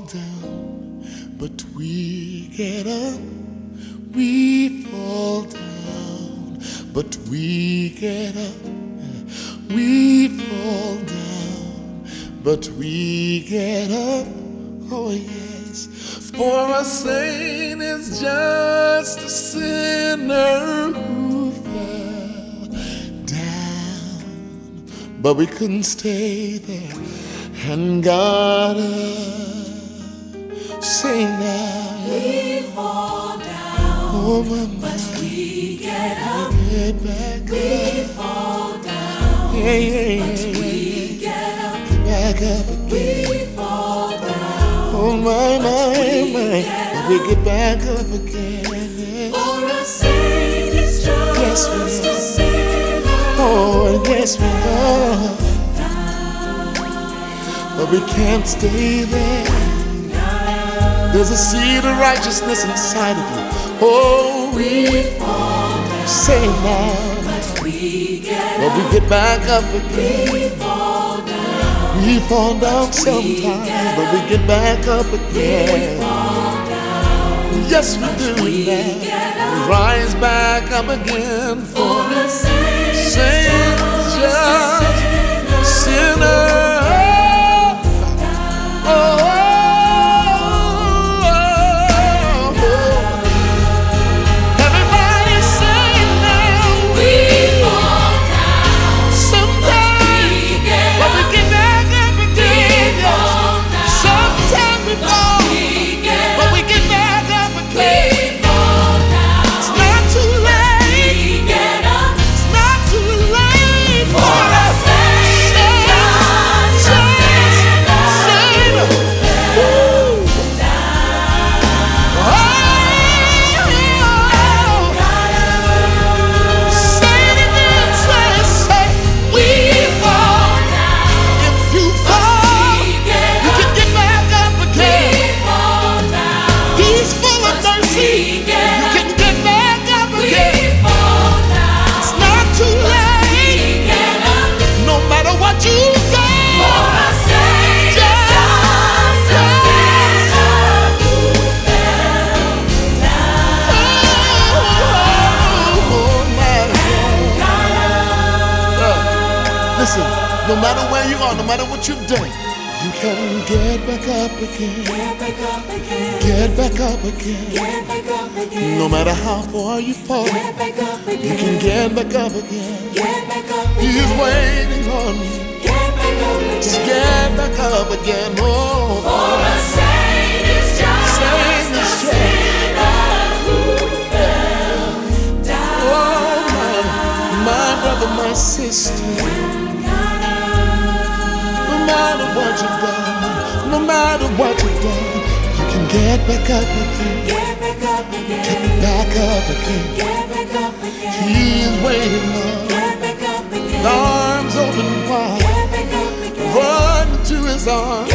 down, but we get up. We fall down, but we get up. We fall down, but we get up. Oh yes, for a saint is just a sinner who fell down, but we couldn't stay there, and God sing now. We fall down, oh, but we get up. Get back we up. fall down, Yeah, yeah, but yeah, we yeah. get up. Back up again. We fall down, Oh my, my, my, but we get back up again. Yes. for a saint is just Yes, we a are. sinner Oh, yes, we are. down. But we can't stay there. There's a seed of righteousness inside of you. Oh, We fall down, say now. but we get But up. we get back up again. We fall down, We fall down sometimes, but we get back up again. fall down. Yes, we do We now. get We up. rise back up again For for a saint is Saint just a sinner oh, oh, oh. Everybody sing now. We fall down, Sometimes, we get but we up. get back up again. We fall down, Sometimes we fall, we get but up. we get back up again. We fall down, It's not too late. we get up. It's not too late For a saint is just a sinner who fell down. We fall down, we get up. We fall down, He's full of mercy. we get You up. can get back up We again. fall down, It's not too we late. get up. No matter what you've For done. a saint is just a sinner who fell down. Oh, listen, no matter where you are, no matter what you've done, you can get back up again. Get back up again, Get back up again. get back up again, No matter how far you fall, get back up you again, can get back up again. get back up He's again, waiting on you. get back up Just again. get back up again. Oh, For a saint is just a sinner who fell down. oh, my brother, my sister. No matter what you've done, no matter what you've done, you can get back up again. Get back up again, Get back up again. get back up again, He's waiting on get back up again, the arms open wide. get back up again, Run to his arms.